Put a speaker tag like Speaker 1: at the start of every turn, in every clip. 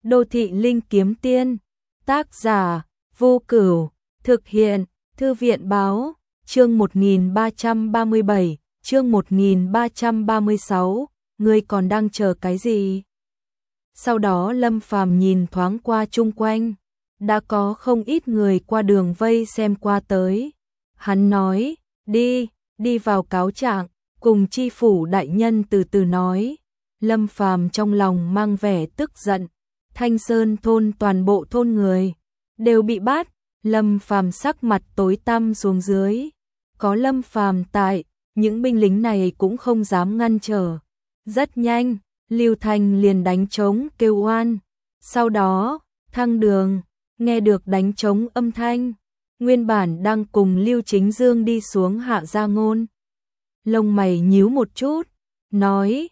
Speaker 1: Đô thị linh kiếm tiên, tác giả, Vô Cửu, thực hiện, Thư viện báo, chương 1337, chương 1336, ngươi còn đang chờ cái gì? Sau đó Lâm Phàm nhìn thoáng qua chung quanh, đã có không ít người qua đường vây xem qua tới. Hắn nói, đi vào cáo trạng, cùng chi phủ đại nhân từ từ nói. Lâm Phàm trong lòng mang vẻ tức giận, Thanh Sơn thôn toàn bộ thôn người đều bị bắt. Lâm Phàm sắc mặt tối tăm xuống dưới. Có Lâm Phàm tại, những binh lính này cũng không dám ngăn trở. Rất nhanh, Lưu Thanh liền đánh trống kêu oan. Sau đó, Thăng Đường nghe được đánh trống âm thanh, nguyên bản đang cùng Lưu Chính Dương đi xuống Hạ Gia Ngôn. Lông mày nhíu một chút, nói,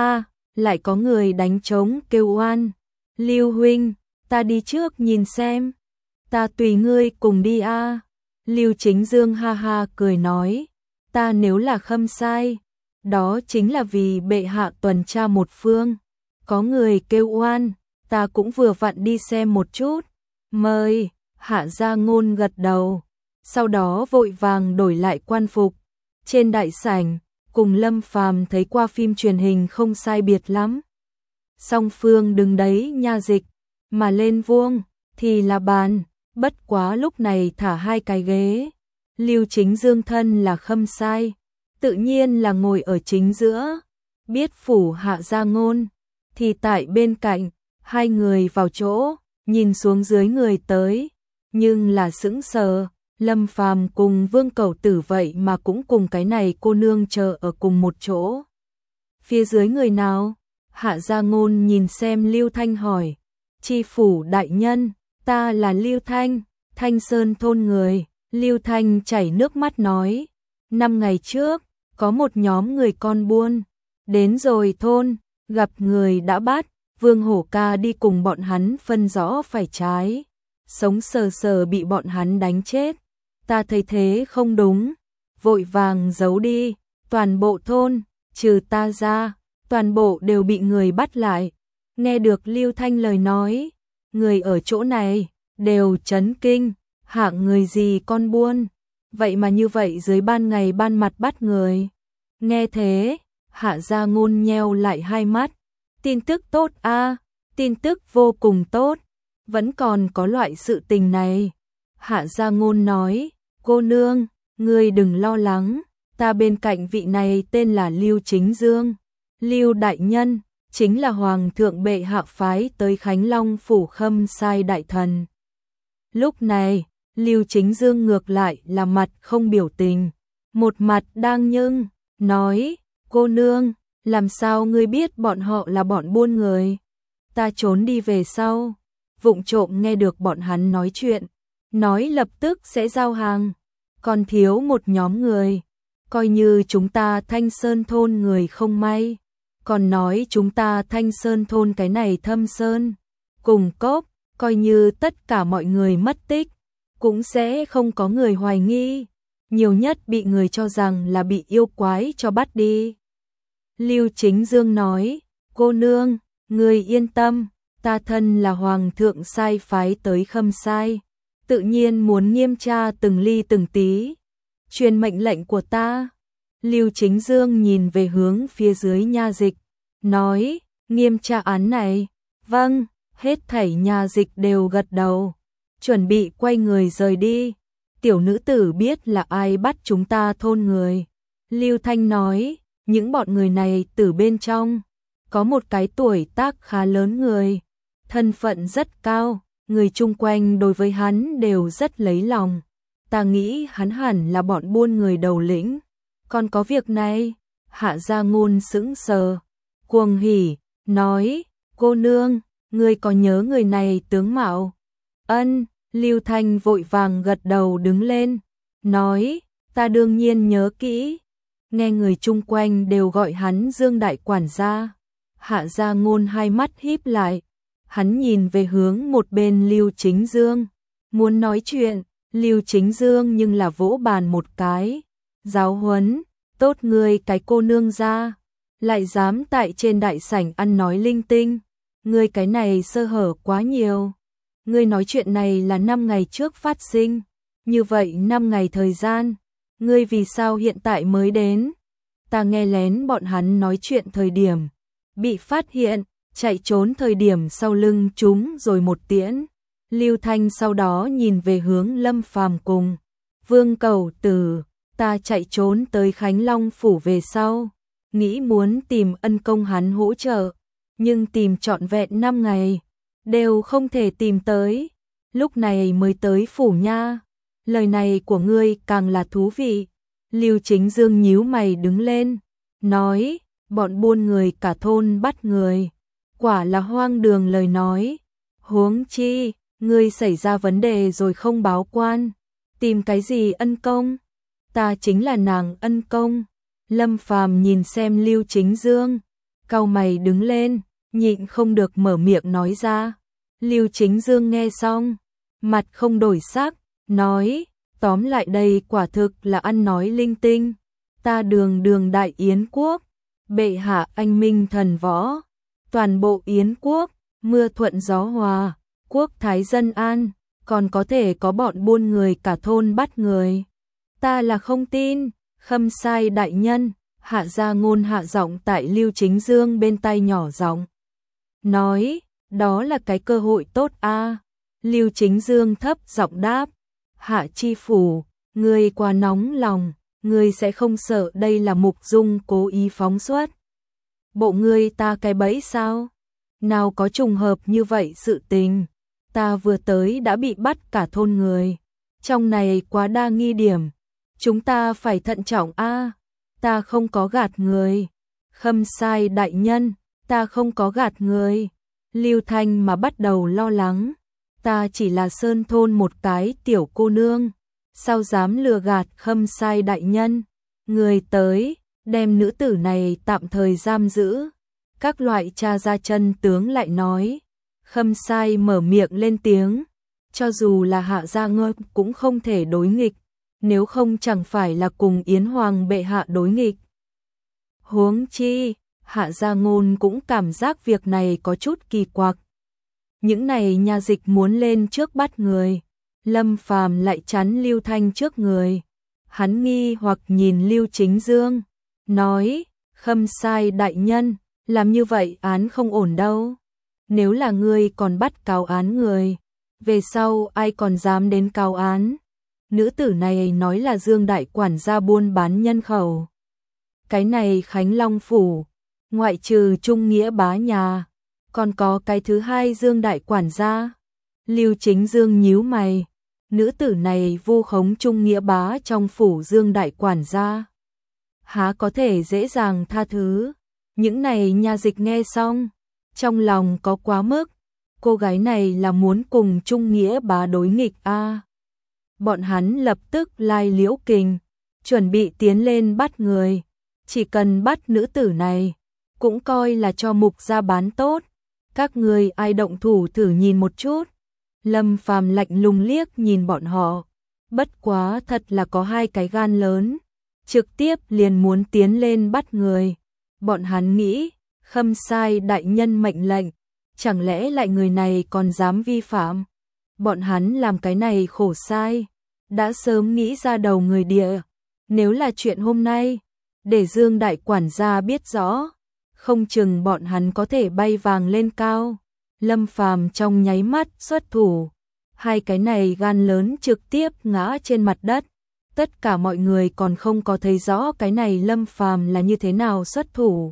Speaker 1: lại có người đánh trống kêu oan. Lưu huynh, ta đi trước nhìn xem. Ta tùy ngươi cùng đi a. Lưu Chính Dương ha ha cười nói, ta nếu là khâm sai, đó chính là vì bệ hạ tuần tra một phương. Có người kêu oan, ta cũng vừa vặn đi xem một chút. Mời. Hạ Gia Ngôn gật đầu, sau đó vội vàng đổi lại quan phục. Trên đại sảnh, cùng Lâm Phàm thấy qua phim truyền hình không sai biệt lắm. Song phương đứng đấy nha dịch, mà lên vuông thì là bàn, bất quá lúc này thả hai cái ghế. Lưu Chính Dương thân là khâm sai, tự nhiên là ngồi ở chính giữa. Biết phủ Hạ Gia Ngôn thì tại bên cạnh. Hai người vào chỗ, nhìn xuống dưới người tới, nhưng là sững sờ. Lâm Phàm cùng Vương Cẩu Tử vậy mà cũng cùng cái này cô nương chờ ở cùng một chỗ. Phía dưới người nào? Hạ Gia Ngôn nhìn xem Lưu Thanh hỏi. Chi phủ đại nhân, ta là Lưu Thanh, Thanh Sơn thôn người. Lưu Thanh chảy nước mắt nói, 5 ngày trước, có một nhóm người con buôn đến rồi thôn, gặp người đã bắt. Vương Hổ Ca đi cùng bọn hắn phân rõ phải trái, sống sờ sờ bị bọn hắn đánh chết. Ta thấy thế không đúng, vội vàng giấu đi. Toàn bộ thôn, trừ ta ra, toàn bộ đều bị người bắt lại. Nghe được Lưu Thanh lời nói, người ở chỗ này đều chấn kinh. Hạng người gì con buôn, vậy mà như vậy dưới ban ngày ban mặt bắt người. Nghe thế, Hạ Gia Ngôn nheo lại hai mắt. Tin tức tốt a, tin tức vô cùng tốt, vẫn còn có loại sự tình này. Hạ Gia Ngôn nói, cô nương, ngươi đừng lo lắng, ta bên cạnh vị này tên là Lưu Chính Dương. Lưu đại nhân, chính là Hoàng thượng bệ hạ phái tới Khánh Long phủ khâm sai đại thần. Lúc này, Lưu Chính Dương ngược lại là mặt không biểu tình, một mặt đang nhưng, nói, cô nương, làm sao ngươi biết bọn họ là bọn buôn người? Ta trốn đi về sau, vụng trộm nghe được bọn hắn nói chuyện, nói lập tức sẽ giao hàng, còn thiếu một nhóm người, coi như chúng ta Thanh Sơn thôn người không may, còn nói chúng ta Thanh Sơn thôn cái này thâm sơn, cùng cốc, coi như tất cả mọi người mất tích, cũng sẽ không có người hoài nghi, nhiều nhất bị người cho rằng là bị yêu quái cho bắt đi. Lưu Chính Dương nói, cô nương, người yên tâm, ta thân là Hoàng thượng sai phái tới khâm sai, tự nhiên muốn nghiêm tra từng ly từng tí, truyền mệnh lệnh của ta. Lưu Chính Dương nhìn về hướng phía dưới nha dịch, nói, nghiêm tra án này, vâng, hết thảy nha dịch đều gật đầu, chuẩn bị quay người rời đi. Tiểu nữ tử biết là ai bắt chúng ta thôn người. Lưu Thanh nói, những bọn người này từ bên trong, có một cái tuổi tác khá lớn người, thân phận rất cao, người chung quanh đối với hắn đều rất lấy lòng. Ta nghĩ hắn hẳn là bọn buôn người đầu lĩnh. Còn có việc này, Hạ Gia Ngôn sững sờ, cuồng hỉ, nói, cô nương, ngươi có nhớ người này tướng mạo? Ân. Lưu Thanh vội vàng gật đầu đứng lên, nói, ta đương nhiên nhớ kỹ. Nghe người chung quanh đều gọi hắn Dương đại quản gia. Hạ Gia Ngôn hai mắt híp lại, hắn nhìn về hướng một bên Lưu Chính Dương, muốn nói chuyện. Lưu Chính Dương nhưng là vỗ bàn một cái, giáo huấn, tốt ngươi cái cô nương ra, lại dám tại trên đại sảnh ăn nói linh tinh, ngươi cái này sơ hở quá nhiều. Ngươi nói chuyện này là 5 ngày trước phát sinh, như vậy 5 ngày thời gian, ngươi vì sao hiện tại mới đến? Ta nghe lén bọn hắn nói chuyện thời điểm, bị phát hiện, chạy trốn thời điểm sau lưng chúng rồi một tiễn. Lưu Thanh sau đó nhìn về hướng Lâm Phàm cùng Vương Cầu Tử, ta chạy trốn tới Khánh Long phủ về sau, nghĩ muốn tìm ân công hắn hỗ trợ, nhưng tìm trọn vẹn 5 ngày, đều không thể tìm tới, lúc này mới tới phủ nha. Lời này của ngươi càng là thú vị. Lưu Chính Dương nhíu mày đứng lên, nói, bọn buôn người cả thôn bắt người, quả là hoang đường lời nói. Huống chi, ngươi xảy ra vấn đề rồi không báo quan, tìm cái gì ân công? Ta chính là nàng ân công. Lâm Phàm nhìn xem Lưu Chính Dương, cau mày đứng lên, nhịn không được mở miệng nói ra. Lưu Chính Dương nghe xong, mặt không đổi sắc, nói, tóm lại đây quả thực là ăn nói linh tinh. Ta đường đường đại Yến quốc, bệ hạ anh minh thần võ, toàn bộ Yến quốc, mưa thuận gió hòa, quốc thái dân an, còn có thể có bọn buôn người cả thôn bắt người. Ta là không tin. Khâm Sai đại nhân, Hạ Gia Ngôn hạ giọng tại Lưu Chính Dương bên tai nhỏ giọng nói, đó là cái cơ hội tốt a. Lưu Chính Dương thấp giọng đáp, Hạ chi phủ, ngươi quá nóng lòng, ngươi sẽ không sợ đây là Mục Dung cố ý phóng xuất bộ ngươi ta cái bẫy sao? Nào có trùng hợp như vậy sự tình, ta vừa tới đã bị bắt cả thôn người, trong này quá đa nghi điểm, chúng ta phải thận trọng a. Ta không có gạt người. Khâm Sai đại nhân, ta không có gạt người. Lưu Thanh mà bắt đầu lo lắng, ta chỉ là sơn thôn một cái tiểu cô nương, sao dám lừa gạt Khâm Sai đại nhân? Người tới, đem nữ tử này tạm thời giam giữ. Các loại cha ra chân tướng lại nói. Khâm Sai mở miệng lên tiếng, cho dù là Hạ Gia Ngôn cũng không thể đối nghịch, nếu không chẳng phải là cùng Yến Hoàng bệ hạ đối nghịch. Huống chi, Hạ Gia Ngôn cũng cảm giác việc này có chút kỳ quặc. Những này nha dịch muốn lên trước bắt người, Lâm Phàm lại chắn Lưu Thanh trước người. Hắn nghi hoặc nhìn Lưu Chính Dương, nói, Khâm Sai đại nhân, làm như vậy án không ổn đâu. Nếu là ngươi còn bắt cáo án người, về sau ai còn dám đến cáo án? Nữ tử này nói là Dương đại quản gia buôn bán nhân khẩu. Cái này Khánh Long phủ, ngoại trừ Trung Nghĩa bá nhà, còn có cái thứ hai Dương đại quản gia. Lưu Chính Dương nhíu mày, nữ tử này vu khống Trung Nghĩa bá trong phủ Dương đại quản gia, há có thể dễ dàng tha thứ? Những này nha dịch nghe xong, trong lòng có quá mức, cô gái này là muốn cùng Trung Nghĩa bá đối nghịch a. Bọn hắn lập tức lai liễu kình, chuẩn bị tiến lên bắt người, chỉ cần bắt nữ tử này, cũng coi là cho Mục gia bán tốt. Các người ai động thủ thử nhìn một chút. Lâm Phàm lạnh lùng liếc nhìn bọn họ, bất quá thật là có hai cái gan lớn, trực tiếp liền muốn tiến lên bắt người. Bọn hắn nghĩ, Khâm Sai đại nhân mệnh lệnh, chẳng lẽ lại người này còn dám vi phạm? Bọn hắn làm cái này khổ sai, đã sớm nghĩ ra đầu người địa. Nếu là chuyện hôm nay, để Dương đại quản gia biết rõ, không chừng bọn hắn có thể bay vàng lên cao. Lâm Phàm trong nháy mắt xuất thủ, hai cái này gan lớn trực tiếp ngã trên mặt đất. Tất cả mọi người còn không có thấy rõ cái này Lâm Phàm là như thế nào xuất thủ.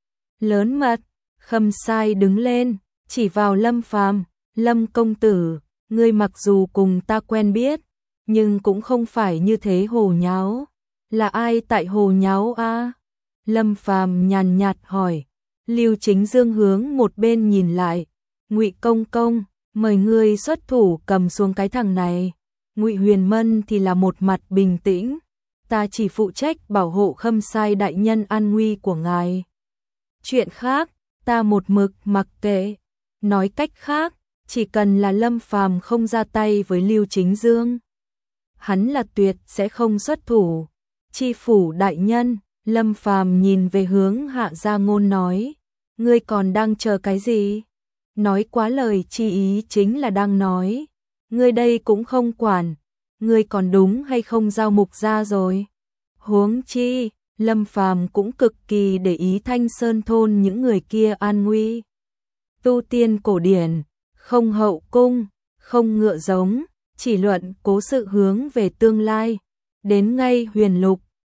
Speaker 1: Lớn mật, Khâm Sai đứng lên, chỉ vào Lâm Phàm, Lâm công tử, ngươi mặc dù cùng ta quen biết, nhưng cũng không phải như thế hồ nháo. Là ai tại hồ nháo a? Lâm Phàm nhàn nhạt hỏi. Lưu Chính Dương hướng một bên nhìn lại, Ngụy công công, mời ngươi xuất thủ cầm xuống cái thằng này. Ngụy Huyền Mân thì là một mặt bình tĩnh, ta chỉ phụ trách bảo hộ Khâm Sai đại nhân an nguy của ngài. Chuyện khác, ta một mực mặc kệ. Nói cách khác, chỉ cần là Lâm Phàm không ra tay với Lưu Chính Dương, hắn là tuyệt sẽ không xuất thủ. Chi phủ đại nhân, Lâm Phàm nhìn về hướng Hạ Gia Ngôn nói, ngươi còn đang chờ cái gì? Nói quá lời chi ý chính là đang nói, ngươi đây cũng không quản, ngươi còn đúng hay không giao mục ra rồi. Huống chi, Lâm Phàm cũng cực kỳ để ý Thanh Sơn thôn những người kia an nguy. Tu tiên cổ điển, không hậu cung, không ngựa giống, chỉ luận cố sự hướng về tương lai. Đến ngay huyền lục,